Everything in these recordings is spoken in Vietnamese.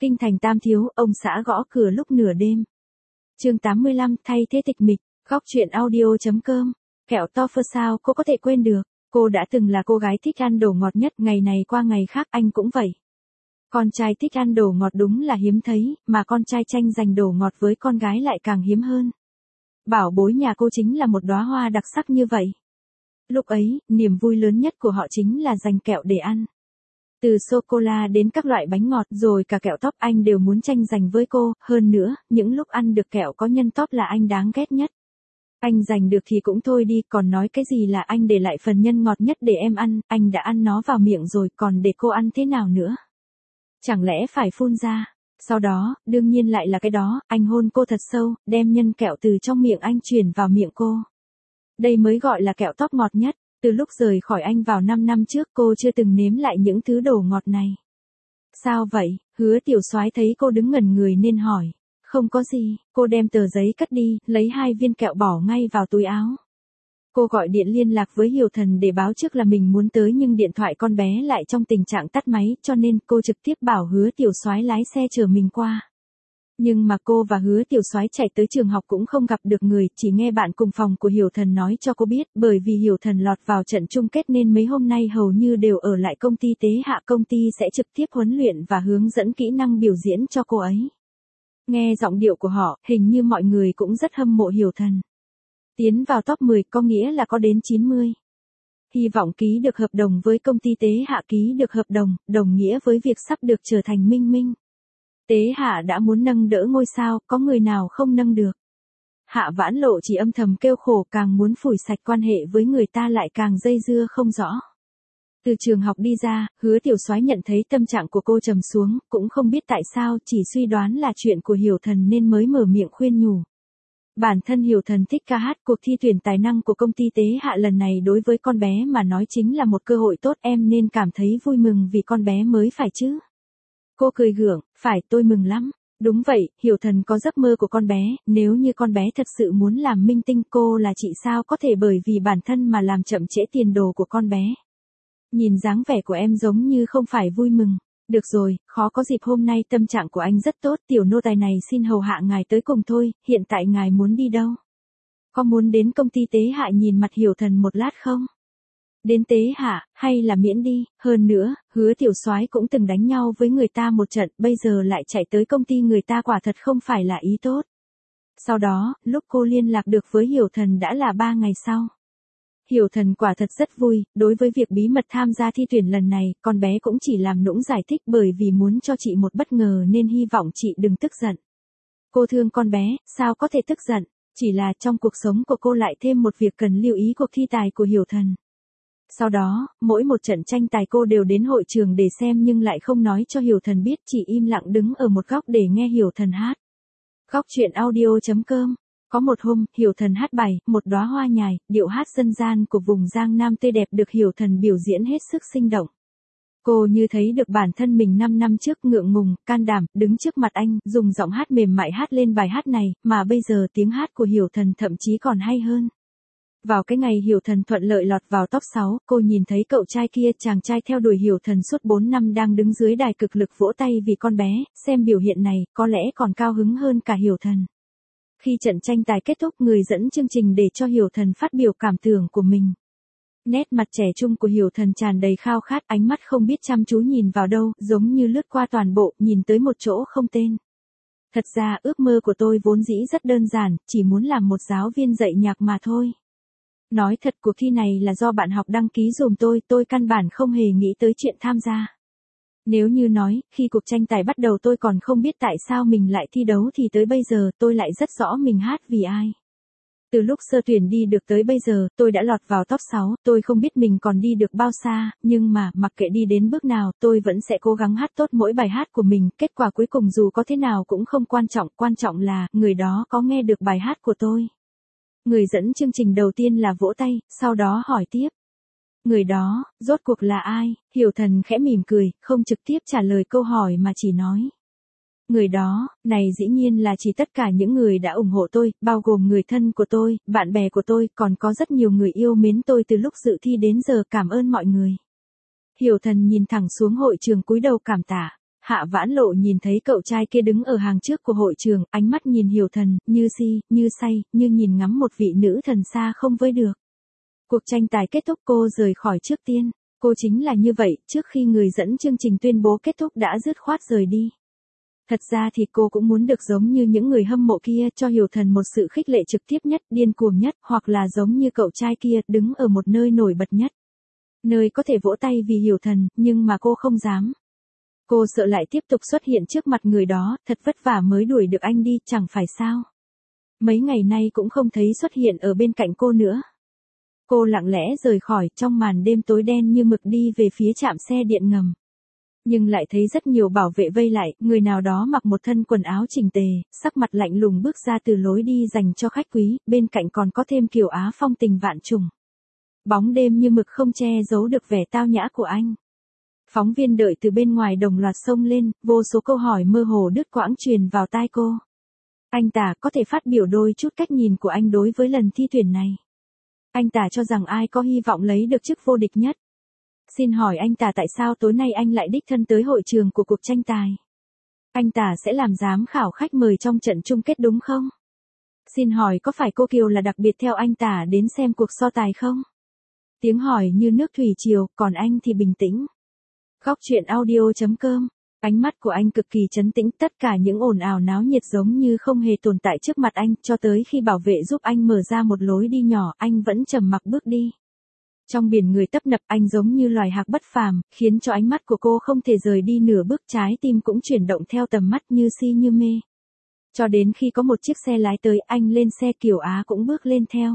Kinh thành Tam Thiếu, ông xã gõ cửa lúc nửa đêm. Chương 85, thay thế tịch mịch. Góc truyện audio.com. Kẹo Toffee sao cô có thể quên được? Cô đã từng là cô gái thích ăn đồ ngọt nhất, ngày này qua ngày khác anh cũng vậy. Con trai thích ăn đồ ngọt đúng là hiếm thấy, mà con trai tranh giành đồ ngọt với con gái lại càng hiếm hơn. Bảo bối nhà cô chính là một đóa hoa đặc sắc như vậy. Lúc ấy, niềm vui lớn nhất của họ chính là giành kẹo để ăn. Từ sô-cô-la đến các loại bánh ngọt rồi cả kẹo tóp anh đều muốn tranh giành với cô, hơn nữa, những lúc ăn được kẹo có nhân tóp là anh đáng ghét nhất. Anh giành được thì cũng thôi đi, còn nói cái gì là anh để lại phần nhân ngọt nhất để em ăn, anh đã ăn nó vào miệng rồi, còn để cô ăn thế nào nữa? Chẳng lẽ phải phun ra? Sau đó, đương nhiên lại là cái đó, anh hôn cô thật sâu, đem nhân kẹo từ trong miệng anh truyền vào miệng cô. Đây mới gọi là kẹo tóp ngọt nhất. Từ lúc rời khỏi anh vào 5 năm trước cô chưa từng nếm lại những thứ đồ ngọt này. Sao vậy? Hứa Tiểu Soái thấy cô đứng ngẩn người nên hỏi. Không có gì, cô đem tờ giấy cất đi, lấy 2 viên kẹo bỏ ngay vào túi áo. Cô gọi điện liên lạc với Hiểu Thần để báo trước là mình muốn tới, nhưng điện thoại con bé lại trong tình trạng tắt máy, cho nên cô trực tiếp bảo Hứa Tiểu Soái lái xe chở mình qua. Nhưng mà cô và Hứa Tiểu Soái chạy tới trường học cũng không gặp được người, chỉ nghe bạn cùng phòng của Hiểu Thần nói cho cô biết, bởi vì Hiểu Thần lọt vào trận chung kết nên mấy hôm nay hầu như đều ở lại công ty Tế Hạ, công ty sẽ trực tiếp huấn luyện và hướng dẫn kỹ năng biểu diễn cho cô ấy. Nghe giọng điệu của họ, hình như mọi người cũng rất hâm mộ Hiểu Thần. Tiến vào top 10 có nghĩa là có đến 90. Hy vọng ký được hợp đồng với công ty Tế Hạ, ký được hợp đồng, đồng nghĩa với việc sắp được trở thành minh minh. Tế Hạ đã muốn nâng đỡ ngôi sao, có người nào không nâng được. Hạ Vãn Lộ chỉ âm thầm kêu khổ, càng muốn phủi sạch quan hệ với người ta lại càng dây dưa không rõ. Từ trường học đi ra, Hứa Tiểu Soái nhận thấy tâm trạng của cô trầm xuống, cũng không biết tại sao, chỉ suy đoán là chuyện của Hiểu Thần nên mới mở miệng khuyên nhủ. Bản thân Hiểu Thần thích ca hát, cuộc thi tuyển tài năng của công ty Tế Hạ lần này đối với con bé mà nói chính là một cơ hội tốt, em nên cảm thấy vui mừng vì con bé mới phải chứ. Cô cười gượng, phải, tôi mừng lắm. Đúng vậy, Hiểu Thần có giấc mơ của con bé, nếu như con bé thật sự muốn làm minh tinh, cô là chị sao có thể bởi vì bản thân mà làm chậm trễ tiền đồ của con bé. Nhìn dáng vẻ của em giống như không phải vui mừng. Được rồi, khó có dịp, hôm nay tâm trạng của anh rất tốt, tiểu nô tài này xin hầu hạ ngài tới cùng thôi, hiện tại ngài muốn đi đâu? Có muốn đến công ty Tế Hạ nhìn mặt Hiểu Thần một lát không? Đến Tế Hạ, hay là miễn đi, hơn nữa, Hứa Tiểu Soái cũng từng đánh nhau với người ta một trận, bây giờ lại chạy tới công ty người ta, quả thật không phải là ý tốt. Sau đó, lúc cô liên lạc được với Hiểu Thần đã là 3 ngày sau. Hiểu Thần quả thật rất vui, đối với việc bí mật tham gia thi tuyển lần này, con bé cũng chỉ làm nũng giải thích bởi vì muốn cho chị một bất ngờ nên hy vọng chị đừng tức giận. Cô thương con bé, sao có thể tức giận, chỉ là trong cuộc sống của cô lại thêm một việc cần lưu ý, cuộc thi tài của Hiểu Thần. Sau đó, mỗi một trận tranh tài cô đều đến hội trường để xem nhưng lại không nói cho Hiểu Thần biết, chỉ im lặng đứng ở một góc để nghe Hiểu Thần hát. Góc truyện audio.com. Có một hôm, Hiểu Thần hát bài, Một đóa hoa nhài, điệu hát dân gian của vùng Giang Nam tươi đẹp được Hiểu Thần biểu diễn hết sức sinh động. Cô như thấy được bản thân mình 5 năm trước ngượng ngùng, can đảm, đứng trước mặt anh, dùng giọng hát mềm mại hát lên bài hát này, mà bây giờ tiếng hát của Hiểu Thần thậm chí còn hay hơn. Vào cái ngày Hiểu Thần thuận lợi lọt vào top 6, cô nhìn thấy cậu trai kia, chàng trai theo đuổi Hiểu Thần suốt 4 năm đang đứng dưới đài cực lực vỗ tay vì con bé, xem biểu hiện này, có lẽ còn cao hứng hơn cả Hiểu Thần. Khi trận tranh tài kết thúc, người dẫn chương trình để cho Hiểu Thần phát biểu cảm tưởng của mình. Nét mặt trẻ trung của Hiểu Thần tràn đầy khao khát, ánh mắt không biết chăm chú nhìn vào đâu, giống như lướt qua toàn bộ, nhìn tới một chỗ không tên. Thật ra ước mơ của tôi vốn dĩ rất đơn giản, chỉ muốn làm một giáo viên dạy nhạc mà thôi. Nói thật, cuộc thi này là do bạn học đăng ký dùm tôi căn bản không hề nghĩ tới chuyện tham gia. Nếu như nói, khi cuộc tranh tài bắt đầu tôi còn không biết tại sao mình lại thi đấu thì tới bây giờ tôi lại rất rõ mình hát vì ai. Từ lúc sơ tuyển đi được tới bây giờ, tôi đã lọt vào top 6, tôi không biết mình còn đi được bao xa, nhưng mà, mặc kệ đi đến bước nào, tôi vẫn sẽ cố gắng hát tốt mỗi bài hát của mình, kết quả cuối cùng dù có thế nào cũng không quan trọng là, người đó có nghe được bài hát của tôi. Người dẫn chương trình đầu tiên là vỗ tay, sau đó hỏi tiếp. Người đó, rốt cuộc là ai? Hiểu Thần khẽ mỉm cười, không trực tiếp trả lời câu hỏi mà chỉ nói. Người đó, này dĩ nhiên là chỉ tất cả những người đã ủng hộ tôi, bao gồm người thân của tôi, bạn bè của tôi, còn có rất nhiều người yêu mến tôi từ lúc dự thi đến giờ, cảm ơn mọi người. Hiểu Thần nhìn thẳng xuống hội trường cúi đầu cảm tạ. Hạ Vãn Lộ nhìn thấy cậu trai kia đứng ở hàng trước của hội trường, ánh mắt nhìn Hiểu Thần, như si, như say, như nhìn ngắm một vị nữ thần xa không với được. Cuộc tranh tài kết thúc cô rời khỏi trước tiên. Cô chính là như vậy, trước khi người dẫn chương trình tuyên bố kết thúc đã dứt khoát rời đi. Thật ra thì cô cũng muốn được giống như những người hâm mộ kia, cho Hiểu Thần một sự khích lệ trực tiếp nhất, điên cuồng nhất, hoặc là giống như cậu trai kia, đứng ở một nơi nổi bật nhất. Nơi có thể vỗ tay vì Hiểu Thần, nhưng mà cô không dám. Cô sợ lại tiếp tục xuất hiện trước mặt người đó, thật vất vả mới đuổi được anh đi, chẳng phải sao. Mấy ngày nay cũng không thấy xuất hiện ở bên cạnh cô nữa. Cô lặng lẽ rời khỏi, trong màn đêm tối đen như mực đi về phía trạm xe điện ngầm. Nhưng lại thấy rất nhiều bảo vệ vây lại, người nào đó mặc một thân quần áo chỉnh tề, sắc mặt lạnh lùng bước ra từ lối đi dành cho khách quý, bên cạnh còn có thêm Kiều Á phong tình vạn trùng. Bóng đêm như mực không che giấu được vẻ tao nhã của anh. Phóng viên đợi từ bên ngoài đồng loạt xông lên, vô số câu hỏi mơ hồ đứt quãng truyền vào tai cô. Anh ta có thể phát biểu đôi chút cách nhìn của anh đối với lần thi tuyển này. Anh ta cho rằng ai có hy vọng lấy được chức vô địch nhất. Xin hỏi anh ta tại sao tối nay anh lại đích thân tới hội trường của cuộc tranh tài? Anh ta sẽ làm giám khảo khách mời trong trận chung kết đúng không? Xin hỏi có phải cô Kiều là đặc biệt theo anh ta đến xem cuộc so tài không? Tiếng hỏi như nước thủy triều, còn anh thì bình tĩnh. Góc truyện audio.com. Ánh mắt của anh cực kỳ trấn tĩnh, tất cả những ồn ào náo nhiệt giống như không hề tồn tại trước mặt anh, cho tới khi bảo vệ giúp anh mở ra một lối đi nhỏ, anh vẫn trầm mặc bước đi. Trong biển người tấp nập, anh giống như loài hạc bất phàm, khiến cho ánh mắt của cô không thể rời đi nửa bước, trái tim cũng chuyển động theo tầm mắt như si như mê. Cho đến khi có một chiếc xe lái tới, anh lên xe, Kiều Á cũng bước lên theo.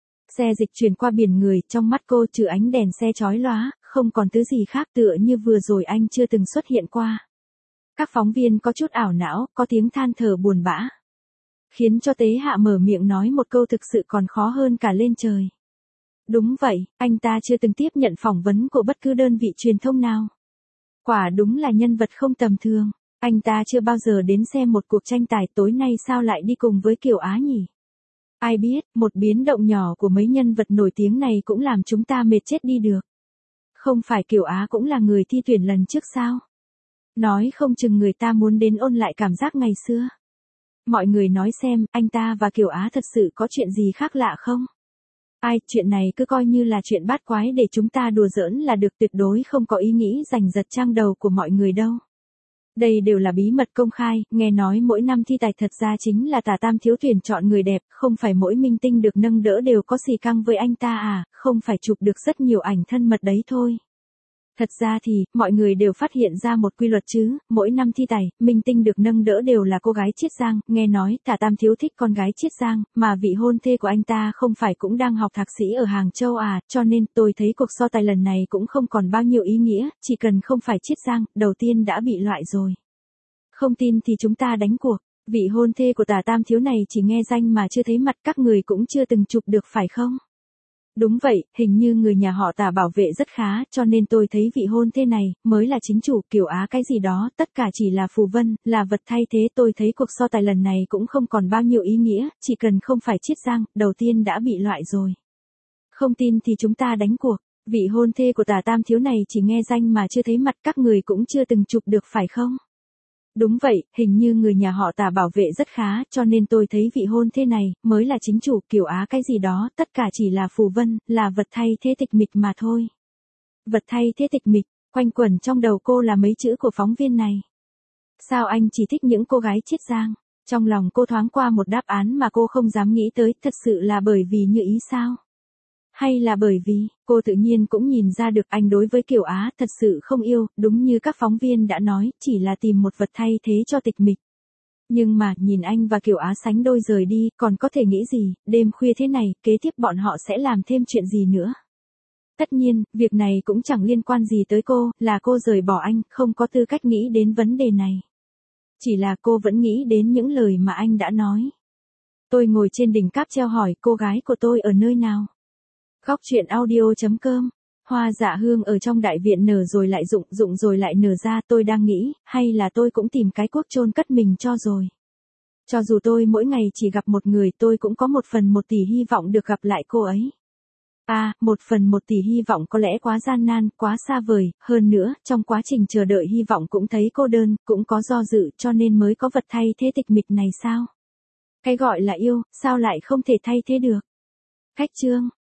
Xe dịch chuyển qua biển người, trong mắt cô trừ ánh đèn xe chói lóa, không còn thứ gì khác, tựa như vừa rồi anh chưa từng xuất hiện qua. Các phóng viên có chút ảo não, có tiếng than thở buồn bã. Khiến cho Tế Hạ mở miệng nói một câu thực sự còn khó hơn cả lên trời. Đúng vậy, anh ta chưa từng tiếp nhận phỏng vấn của bất cứ đơn vị truyền thông nào. Quả đúng là nhân vật không tầm thường. Anh ta chưa bao giờ đến xem một cuộc tranh tài, tối nay sao lại đi cùng với Kiều Á nhỉ? Ai biết, một biến động nhỏ của mấy nhân vật nổi tiếng này cũng làm chúng ta mệt chết đi được. Không phải Kiều Á cũng là người thi tuyển lần trước sao? Nói không chừng người ta muốn đến ôn lại cảm giác ngày xưa. Mọi người nói xem, anh ta và Kiều Á thật sự có chuyện gì khác lạ không? Ai, chuyện này cứ coi như là chuyện bát quái để chúng ta đùa giỡn là được, tuyệt đối không có ý nghĩ giành giật trang đầu của mọi người đâu. Đây đều là bí mật công khai, nghe nói mỗi năm thi tài thật ra chính là Tả Tam thiếu tuyển chọn người đẹp, không phải mỗi minh tinh được nâng đỡ đều có xì căng với anh ta à, không phải chụp được rất nhiều ảnh thân mật đấy thôi. Thật ra thì, mọi người đều phát hiện ra một quy luật chứ, mỗi năm thi tài, minh tinh được nâng đỡ đều là cô gái Chiết Giang, nghe nói Tả Tam thiếu thích con gái Chiết Giang, mà vị hôn thê của anh ta không phải cũng đang học thạc sĩ ở Hàng Châu à, cho nên tôi thấy cuộc so tài lần này cũng không còn bao nhiêu ý nghĩa, chỉ cần không phải Chiết Giang, đầu tiên đã bị loại rồi. Không tin thì chúng ta đánh cuộc, vị hôn thê của Tả Tam thiếu này chỉ nghe danh mà chưa thấy mặt, các người cũng chưa từng chụp được phải không? Đúng vậy, hình như người nhà họ Tả bảo vệ rất khá, cho nên tôi thấy vị hôn thê này, mới là chính chủ, Kiều Á cái gì đó, tất cả chỉ là phù vân, là vật thay thế. Tôi thấy cuộc so tài lần này cũng không còn bao nhiêu ý nghĩa, chỉ cần không phải Chiết Giang, đầu tiên đã bị loại rồi. Không tin thì chúng ta đánh cuộc, vị hôn thê của Tả Tam thiếu này chỉ nghe danh mà chưa thấy mặt, các người cũng chưa từng chụp được phải không? Đúng vậy, hình như người nhà họ Tả bảo vệ rất khá, cho nên tôi thấy vị hôn thê này, mới là chính chủ, Kiều Á cái gì đó, tất cả chỉ là phù vân, là vật thay thế tịch mịch mà thôi. Vật thay thế tịch mịch, quanh quẩn trong đầu cô là mấy chữ của phóng viên này. Sao anh chỉ thích những cô gái Chiết Giang? Trong lòng cô thoáng qua một đáp án mà cô không dám nghĩ tới, thật sự là bởi vì như ý sao? Hay là bởi vì, cô tự nhiên cũng nhìn ra được anh đối với Kiều Á thật sự không yêu, đúng như các phóng viên đã nói, chỉ là tìm một vật thay thế cho tịch mịch. Nhưng mà, nhìn anh và Kiều Á sánh đôi rời đi, còn có thể nghĩ gì, đêm khuya thế này, kế tiếp bọn họ sẽ làm thêm chuyện gì nữa. Tất nhiên, việc này cũng chẳng liên quan gì tới cô, là cô rời bỏ anh, không có tư cách nghĩ đến vấn đề này. Chỉ là cô vẫn nghĩ đến những lời mà anh đã nói. Tôi ngồi trên đỉnh cáp treo hỏi, cô gái của tôi ở nơi nào? Góc truyện audio.com. Hoa dạ hương ở trong đại viện nở rồi lại rụng rồi lại nở ra, tôi đang nghĩ, hay là tôi cũng tìm cái cuốc chôn cất mình cho rồi. Cho dù tôi mỗi ngày chỉ gặp một người, tôi cũng có 1/1000 hy vọng được gặp lại cô ấy. 1/1 tỷ hy vọng có lẽ quá gian nan, quá xa vời, hơn nữa, trong quá trình chờ đợi hy vọng cũng thấy cô đơn, cũng có do dự cho nên mới có vật thay thế tịch mịch này sao? Cái gọi là yêu, sao lại không thể thay thế được? Khách chương